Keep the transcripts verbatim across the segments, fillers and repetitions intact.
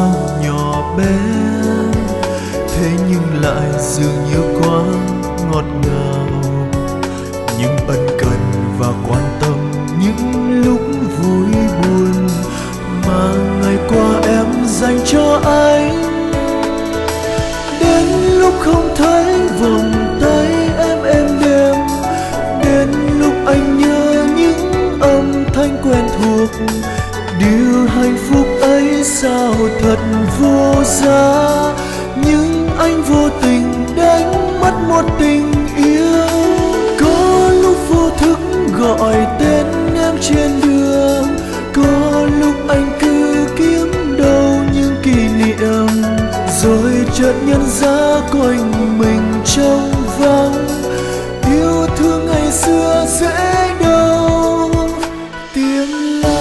sao nhỏ bé, thế nhưng lại dường như quá ngọt ngào. Những ân cần và quan tâm, những lúc vui buồn mà ngày qua em dành cho anh. Đến lúc không thấy vòng tay em êm đềm, đến lúc anh nhớ những âm thanh quen thuộc, điều hạnh phúc ấy sao thật vô giá. Nhưng anh vô tình đánh mất một tình yêu. Có lúc vô thức gọi tên em trên đường, có lúc anh cứ kiếm đâu những kỷ niệm, rồi chợt nhận ra quanh mình trống vắng. Yêu thương ngày xưa dễ đâu tìm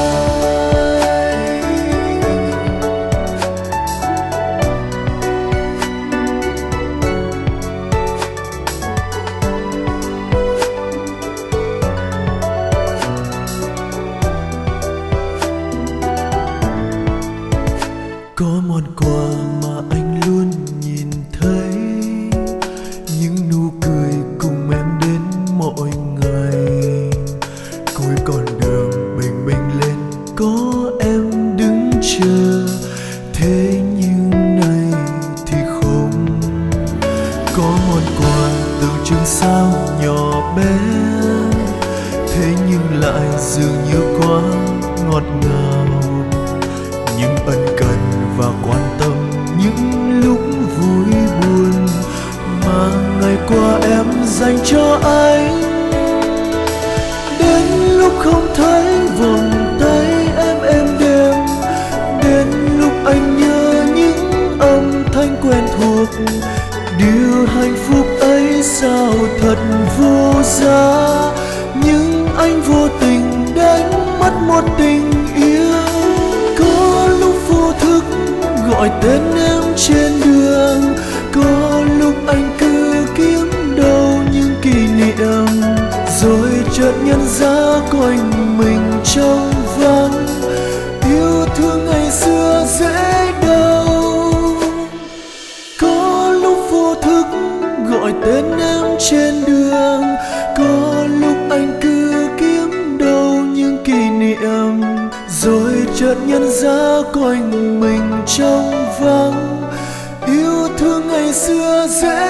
lại. Có món quà mà anh luôn nhìn thấy, những nụ cười cùng em đến mỗi ngày. Cuối con đường bình minh lên có em đứng chờ, thế nhưng nay thì không. Có món quà tưởng chừng sao nhỏ bé, thế nhưng lại dường như quá ngọt ngào. Những ân cần và quan tâm, những lúc vui buồn mà ngày qua em dành cho anh. Đến lúc không thấy vòng tay em êm đềm, đến lúc anh nhớ những âm thanh quen thuộc, điều hạnh phúc ấy sao thật vô giá. Nhưng anh vô tình đánh mất một tình yêu. Có lúc vô thức gọi tên em trên đường, có lúc anh cứ kiếm đâu những kỷ niệm, rồi chợt nhận ra quanh mình trống vắng. Yêu thương ngày xưa dễ đâu. Có lúc vô thức gọi tên em trên đường, có lúc anh cứ kiếm đâu những kỷ niệm, rồi chợt nhận ra quanh mình trống vắng. Yêu thương ngày xưa dễ